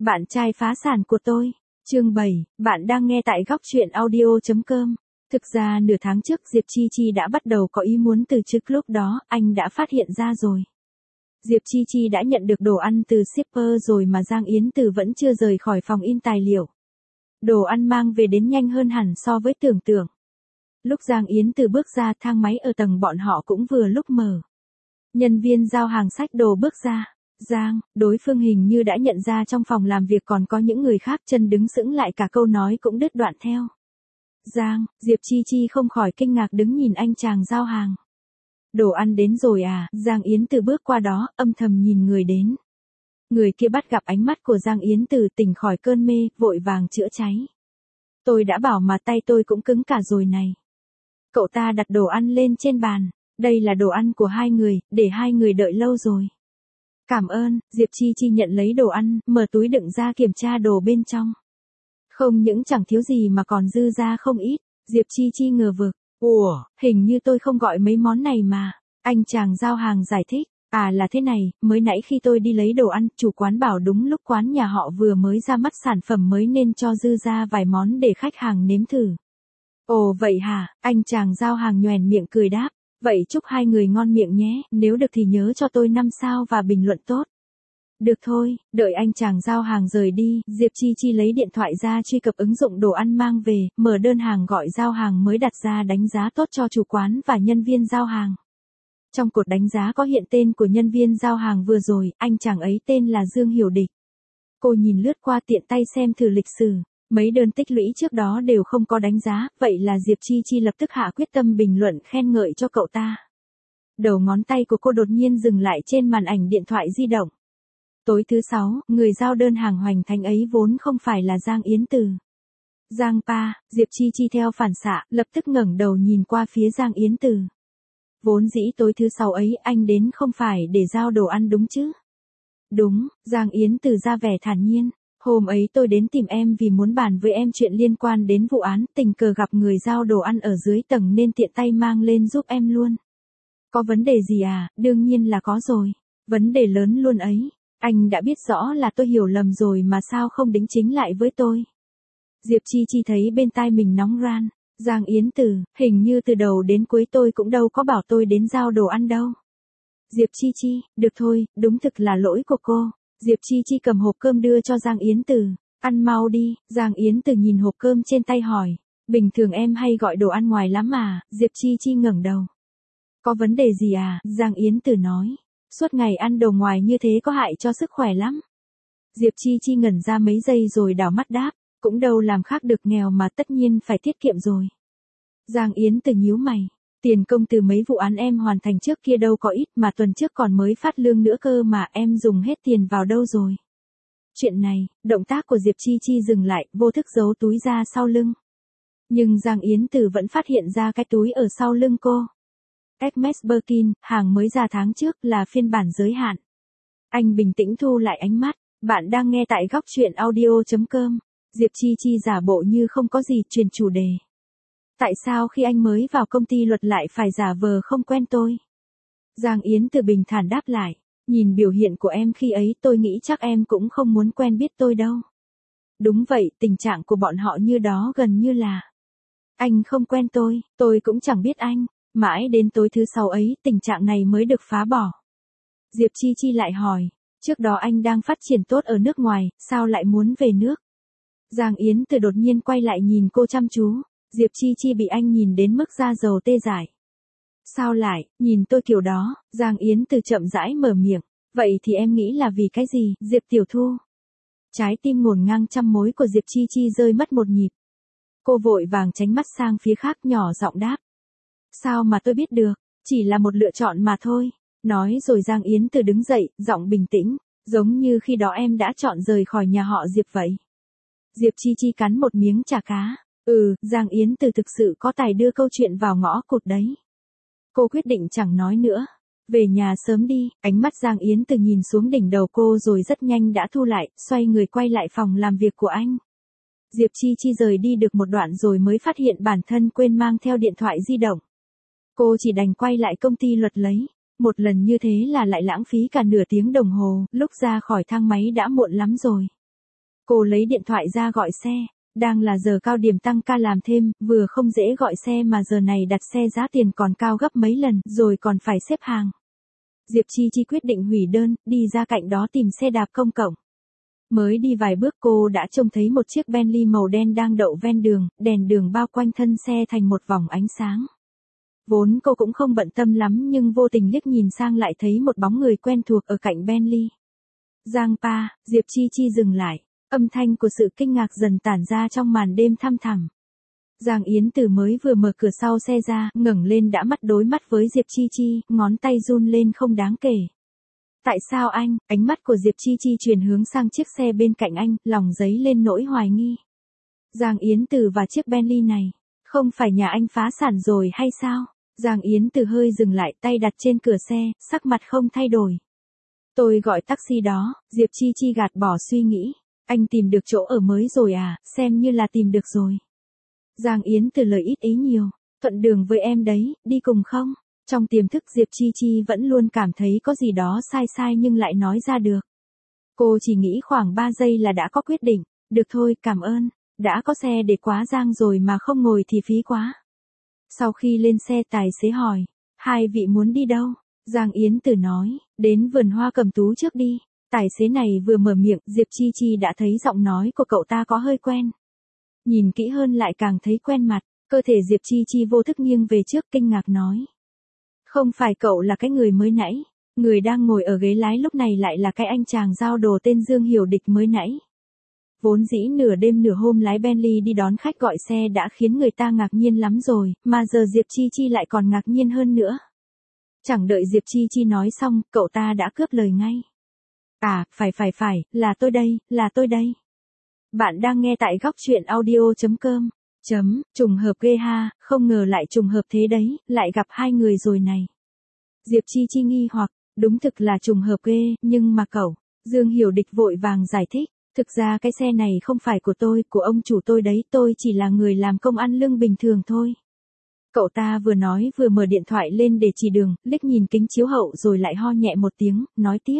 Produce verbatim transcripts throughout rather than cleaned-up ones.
Bạn trai phá sản của tôi. Chương bảy, bạn đang nghe tại góc truyện audio chấm com. Thực ra nửa tháng trước Diệp Chi Chi đã bắt đầu có ý muốn từ chức, lúc đó anh đã phát hiện ra rồi. Diệp Chi Chi đã nhận được đồ ăn từ shipper rồi mà Giang Yến Từ vẫn chưa rời khỏi phòng in tài liệu. Đồ ăn mang về đến nhanh hơn hẳn so với tưởng tượng. Lúc Giang Yến Từ bước ra, thang máy ở tầng bọn họ cũng vừa lúc mở. Nhân viên giao hàng xách đồ bước ra. Giang, đối phương hình như đã nhận ra trong phòng làm việc còn có những người khác, chân đứng sững lại, cả câu nói cũng đứt đoạn theo. Giang, Diệp Chi Chi không khỏi kinh ngạc đứng nhìn anh chàng giao hàng. Đồ ăn đến rồi à? Giang Yến Từ bước qua đó, âm thầm nhìn người đến. Người kia bắt gặp ánh mắt của Giang Yến Từ, tỉnh khỏi cơn mê, vội vàng chữa cháy. Tôi đã bảo mà tay tôi cũng cứng cả rồi này. Cậu ta đặt đồ ăn lên trên bàn. Đây là đồ ăn của hai người, để hai người đợi lâu rồi. Cảm ơn. Diệp Chi Chi nhận lấy đồ ăn, mở túi đựng ra kiểm tra đồ bên trong. Không những chẳng thiếu gì mà còn dư ra không ít. Diệp Chi Chi ngờ vực. Ủa, hình như tôi không gọi mấy món này mà. Anh chàng giao hàng giải thích. À là thế này, mới nãy khi tôi đi lấy đồ ăn, chủ quán bảo đúng lúc quán nhà họ vừa mới ra mắt sản phẩm mới nên cho dư ra vài món để khách hàng nếm thử. Ồ vậy hả? Anh chàng giao hàng nhoẻn miệng cười đáp. Vậy chúc hai người ngon miệng nhé, nếu được thì nhớ cho tôi năm sao và bình luận tốt. Được thôi, đợi anh chàng giao hàng rời đi, Diệp Chi Chi lấy điện thoại ra truy cập ứng dụng đồ ăn mang về, mở đơn hàng gọi giao hàng mới đặt ra đánh giá tốt cho chủ quán và nhân viên giao hàng. Trong cột đánh giá có hiện tên của nhân viên giao hàng vừa rồi, anh chàng ấy tên là Dương Hiểu Địch. Cô nhìn lướt qua tiện tay xem thử lịch sử. Mấy đơn tích lũy trước đó đều không có đánh giá, vậy là Diệp Chi Chi lập tức hạ quyết tâm bình luận khen ngợi cho cậu ta. Đầu ngón tay của cô đột nhiên dừng lại trên màn ảnh điện thoại di động. Tối thứ sáu, người giao đơn hàng hoành thánh ấy vốn không phải là Giang Yến Từ. Giang pa, Diệp Chi Chi theo phản xạ, lập tức ngẩng đầu nhìn qua phía Giang Yến Từ. Vốn dĩ tối thứ sáu ấy anh đến không phải để giao đồ ăn đúng chứ? Đúng, Giang Yến Từ ra vẻ thản nhiên. Hôm ấy tôi đến tìm em vì muốn bàn với em chuyện liên quan đến vụ án, tình cờ gặp người giao đồ ăn ở dưới tầng nên tiện tay mang lên giúp em luôn. Có vấn đề gì à? Đương nhiên là có rồi. Vấn đề lớn luôn ấy. Anh đã biết rõ là tôi hiểu lầm rồi mà sao không đính chính lại với tôi. Diệp Chi Chi thấy bên tai mình nóng ran. Giang Yến Từ, hình như từ đầu đến cuối tôi cũng đâu có bảo tôi đến giao đồ ăn đâu. Diệp Chi Chi, được thôi, đúng thực là lỗi của cô. Diệp Chi Chi cầm hộp cơm đưa cho Giang Yến Từ. Ăn mau đi. Giang Yến Từ nhìn hộp cơm trên tay hỏi. Bình thường em hay gọi đồ ăn ngoài lắm mà. Diệp Chi Chi ngẩng đầu. Có vấn đề gì à? Giang Yến Từ nói. Suốt ngày ăn đồ ngoài như thế có hại cho sức khỏe lắm. Diệp Chi Chi ngẩn ra mấy giây rồi đảo mắt đáp. Cũng đâu làm khác được, nghèo mà tất nhiên phải tiết kiệm rồi. Giang Yến Từ nhíu mày. Tiền công từ mấy vụ án em hoàn thành trước kia đâu có ít, mà tuần trước còn mới phát lương nữa cơ mà, em dùng hết tiền vào đâu rồi? Chuyện này, động tác của Diệp Chi Chi dừng lại, vô thức giấu túi ra sau lưng. Nhưng Giang Yến Từ vẫn phát hiện ra cái túi ở sau lưng cô. Hermes Birkin, hàng mới ra tháng trước, là phiên bản giới hạn. Anh bình tĩnh thu lại ánh mắt. Bạn đang nghe tại góc truyện audio chấm com. Diệp Chi Chi giả bộ như không có gì, truyền chủ đề. Tại sao khi anh mới vào công ty luật lại phải giả vờ không quen tôi? Giang Yến Từ bình thản đáp lại. Nhìn biểu hiện của em khi ấy tôi nghĩ chắc em cũng không muốn quen biết tôi đâu. Đúng vậy, tình trạng của bọn họ như đó gần như là. Anh không quen tôi, tôi cũng chẳng biết anh. Mãi đến tối thứ sáu ấy, tình trạng này mới được phá bỏ. Diệp Chi Chi lại hỏi. Trước đó anh đang phát triển tốt ở nước ngoài, sao lại muốn về nước? Giang Yến Từ đột nhiên quay lại nhìn cô chăm chú. Diệp Chi Chi bị anh nhìn đến mức da dầu tê dại. Sao lại, nhìn tôi kiểu đó? Giang Yến Từ chậm rãi mở miệng. Vậy thì em nghĩ là vì cái gì, Diệp tiểu thư? Trái tim ngổn ngang trăm mối của Diệp Chi Chi rơi mất một nhịp. Cô vội vàng tránh mắt sang phía khác, nhỏ giọng đáp. Sao mà tôi biết được, chỉ là một lựa chọn mà thôi. Nói rồi Giang Yến Từ đứng dậy, giọng bình tĩnh, giống như khi đó em đã chọn rời khỏi nhà họ Diệp vậy. Diệp Chi Chi cắn một miếng chả cá. Ừ, Giang Yến Từ thực sự có tài đưa câu chuyện vào ngõ cụt đấy. Cô quyết định chẳng nói nữa. Về nhà sớm đi. Ánh mắt Giang Yến Từ nhìn xuống đỉnh đầu cô rồi rất nhanh đã thu lại, xoay người quay lại phòng làm việc của anh. Diệp Chi Chi rời đi được một đoạn rồi mới phát hiện bản thân quên mang theo điện thoại di động. Cô chỉ đành quay lại công ty luật lấy. Một lần như thế là lại lãng phí cả nửa tiếng đồng hồ, lúc ra khỏi thang máy đã muộn lắm rồi. Cô lấy điện thoại ra gọi xe. Đang là giờ cao điểm tăng ca làm thêm, vừa không dễ gọi xe mà giờ này đặt xe giá tiền còn cao gấp mấy lần, rồi còn phải xếp hàng. Diệp Chi Chi quyết định hủy đơn, đi ra cạnh đó tìm xe đạp công cộng. Mới đi vài bước cô đã trông thấy một chiếc Bentley màu đen đang đậu ven đường, đèn đường bao quanh thân xe thành một vòng ánh sáng. Vốn cô cũng không bận tâm lắm nhưng vô tình liếc nhìn sang lại thấy một bóng người quen thuộc ở cạnh Bentley. Giang Pa, Diệp Chi Chi dừng lại, âm thanh của sự kinh ngạc dần tản ra trong màn đêm thăm thẳm. Giang Yến Từ mới vừa mở cửa sau xe ra, ngẩng lên đã mắt đối mắt với Diệp Chi Chi, ngón tay run lên không đáng kể. Tại sao anh? Ánh mắt của Diệp Chi Chi chuyển hướng sang chiếc xe bên cạnh anh, lòng dấy lên nỗi hoài nghi. Giang Yến Từ và chiếc Bentley này, không phải nhà anh phá sản rồi hay sao? Giang Yến Từ hơi dừng lại, tay đặt trên cửa xe, sắc mặt không thay đổi. Tôi gọi taxi đó, Diệp Chi Chi gạt bỏ suy nghĩ. Anh tìm được chỗ ở mới rồi à, xem như là tìm được rồi. Giang Yến Từ lời ít ý nhiều, thuận đường với em đấy, đi cùng không? Trong tiềm thức Diệp Chi Chi vẫn luôn cảm thấy có gì đó sai sai nhưng lại nói ra được. Cô chỉ nghĩ khoảng ba giây là đã có quyết định, được thôi, cảm ơn, đã có xe để quá Giang rồi mà không ngồi thì phí quá. Sau khi lên xe tài xế hỏi, hai vị muốn đi đâu? Giang Yến Từ nói, đến vườn hoa Cẩm Tú trước đi. Tài xế này vừa mở miệng, Diệp Chi Chi đã thấy giọng nói của cậu ta có hơi quen. Nhìn kỹ hơn lại càng thấy quen mặt, cơ thể Diệp Chi Chi vô thức nghiêng về trước kinh ngạc nói. Không phải cậu là cái người mới nãy, người đang ngồi ở ghế lái lúc này lại là cái anh chàng giao đồ tên Dương Hiểu Địch mới nãy. Vốn dĩ nửa đêm nửa hôm lái Bentley đi đón khách gọi xe đã khiến người ta ngạc nhiên lắm rồi, mà giờ Diệp Chi Chi lại còn ngạc nhiên hơn nữa. Chẳng đợi Diệp Chi Chi nói xong, cậu ta đã cướp lời ngay. À, phải phải phải, là tôi đây, là tôi đây. Bạn đang nghe tại góc truyện audio chấm com. Chấm, trùng hợp ghê ha, không ngờ lại trùng hợp thế đấy, lại gặp hai người rồi này. Diệp Chi Chi nghi hoặc, đúng thực là trùng hợp ghê, nhưng mà cậu, Dương Hiểu Địch vội vàng giải thích, thực ra cái xe này không phải của tôi, của ông chủ tôi đấy, tôi chỉ là người làm công ăn lương bình thường thôi. Cậu ta vừa nói vừa mở điện thoại lên để chỉ đường, liếc nhìn kính chiếu hậu rồi lại ho nhẹ một tiếng, nói tiếp.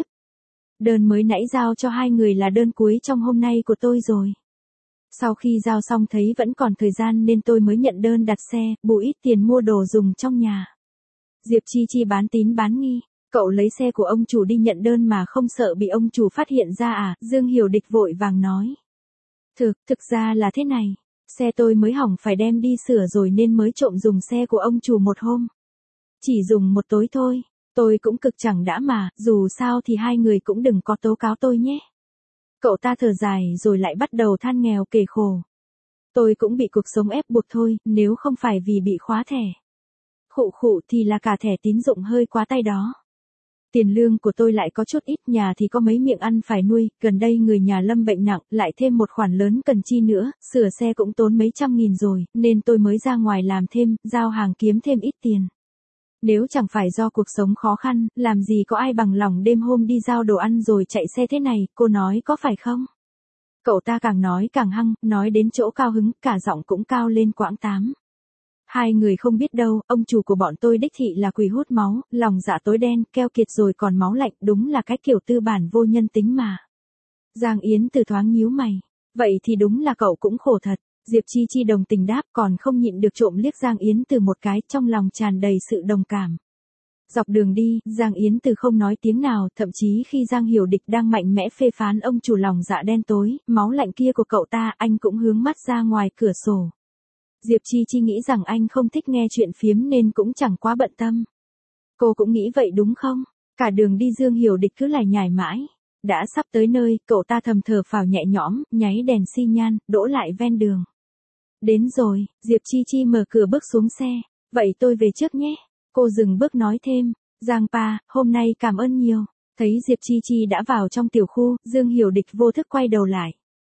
Đơn mới nãy giao cho hai người là đơn cuối trong hôm nay của tôi rồi. Sau khi giao xong thấy vẫn còn thời gian nên tôi mới nhận đơn đặt xe, bù ít tiền mua đồ dùng trong nhà. Diệp Chi Chi bán tín bán nghi, cậu lấy xe của ông chủ đi nhận đơn mà không sợ bị ông chủ phát hiện ra à, Dương Hiểu Địch vội vàng nói. Thực, thực ra là thế này, xe tôi mới hỏng phải đem đi sửa rồi nên mới trộm dùng xe của ông chủ một hôm. Chỉ dùng một tối thôi. Tôi cũng cực chẳng đã mà, dù sao thì hai người cũng đừng có tố cáo tôi nhé. Cậu ta thở dài rồi lại bắt đầu than nghèo kể khổ. Tôi cũng bị cuộc sống ép buộc thôi, nếu không phải vì bị khóa thẻ. Khụ khụ thì là cả thẻ tín dụng hơi quá tay đó. Tiền lương của tôi lại có chút ít, nhà thì có mấy miệng ăn phải nuôi, gần đây người nhà lâm bệnh nặng, lại thêm một khoản lớn cần chi nữa, sửa xe cũng tốn mấy trăm nghìn rồi, nên tôi mới ra ngoài làm thêm, giao hàng kiếm thêm ít tiền. Nếu chẳng phải do cuộc sống khó khăn, làm gì có ai bằng lòng đêm hôm đi giao đồ ăn rồi chạy xe thế này, cô nói có phải không? Cậu ta càng nói càng hăng, nói đến chỗ cao hứng, cả giọng cũng cao lên quãng tám. Hai người không biết đâu, ông chủ của bọn tôi đích thị là quỷ hút máu, lòng dạ tối đen, keo kiệt rồi còn máu lạnh, đúng là cái kiểu tư bản vô nhân tính mà. Giang Yến Từ thoáng nhíu mày, vậy thì đúng là cậu cũng khổ thật. Diệp Chi Chi đồng tình đáp, còn không nhịn được trộm liếc Giang Yến Từ một cái, trong lòng tràn đầy sự đồng cảm. Dọc đường đi, Giang Yến Từ không nói tiếng nào, thậm chí khi Giang Hiểu Địch đang mạnh mẽ phê phán ông chủ lòng dạ đen tối, máu lạnh kia của cậu ta, anh cũng hướng mắt ra ngoài cửa sổ. Diệp Chi Chi nghĩ rằng anh không thích nghe chuyện phiếm nên cũng chẳng quá bận tâm. Cô cũng nghĩ vậy đúng không? Cả đường đi Dương Hiểu Địch cứ lải nhải mãi. Đã sắp tới nơi, cậu ta thầm thở phào nhẹ nhõm, nháy đèn xi nhan, đỗ lại ven đường. Đến rồi, Diệp Chi Chi mở cửa bước xuống xe. Vậy tôi về trước nhé. Cô dừng bước nói thêm. Giang Pa, hôm nay cảm ơn nhiều. Thấy Diệp Chi Chi đã vào trong tiểu khu, Dương Hiểu Địch vô thức quay đầu lại.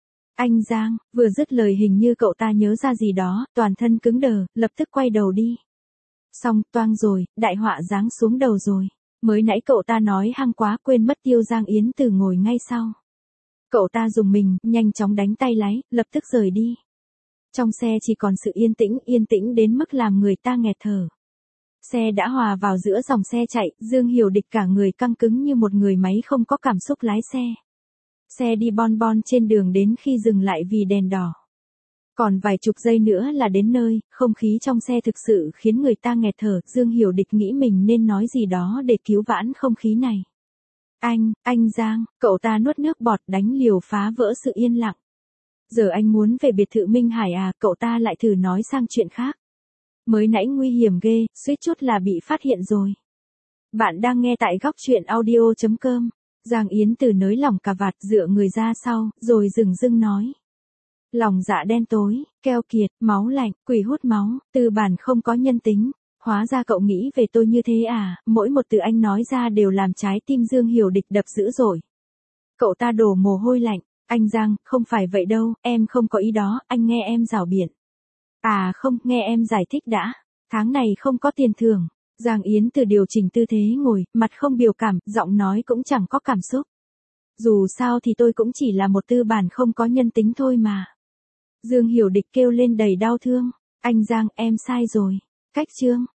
Anh Giang, vừa dứt lời hình như cậu ta nhớ ra gì đó, toàn thân cứng đờ, lập tức quay đầu đi. Xong, toang rồi, đại họa giáng xuống đầu rồi. Mới nãy cậu ta nói hăng quá quên mất tiêu Giang Yến Từ ngồi ngay sau. Cậu ta dùng mình, nhanh chóng đánh tay lái, lập tức rời đi. Trong xe chỉ còn sự yên tĩnh, yên tĩnh đến mức làm người ta nghẹt thở. Xe đã hòa vào giữa dòng xe chạy, Dương Hiểu Địch cả người căng cứng như một người máy không có cảm xúc lái xe. Xe đi bon bon trên đường đến khi dừng lại vì đèn đỏ. Còn vài chục giây nữa là đến nơi, không khí trong xe thực sự khiến người ta nghẹt thở, Dương Hiểu Địch nghĩ mình nên nói gì đó để cứu vãn không khí này. Anh, anh Giang, cậu ta nuốt nước bọt đánh liều phá vỡ sự yên lặng. Giờ anh muốn về biệt thự Minh Hải à, cậu ta lại thử nói sang chuyện khác. Mới nãy nguy hiểm ghê, suýt chút là bị phát hiện rồi. Bạn đang nghe tại góc truyện audio chấm com. Giang Yến Từ nới lỏng cà vạt dựa người ra sau, rồi dừng dưng nói. Lòng dạ đen tối, keo kiệt, máu lạnh, quỷ hút máu, tư bản không có nhân tính. Hóa ra cậu nghĩ về tôi như thế à, mỗi một từ anh nói ra đều làm trái tim Dương Hiểu Địch đập dữ dội. Cậu ta đổ mồ hôi lạnh, anh Giang, không phải vậy đâu, em không có ý đó, anh nghe em rảo biện. À không, nghe em giải thích đã, tháng này không có tiền thưởng. Giang Yến Từ điều chỉnh tư thế ngồi, mặt không biểu cảm, giọng nói cũng chẳng có cảm xúc. Dù sao thì tôi cũng chỉ là một tư bản không có nhân tính thôi mà. Dương Hiểu Địch kêu lên đầy đau thương, anh Giang, em sai rồi. Cách chương.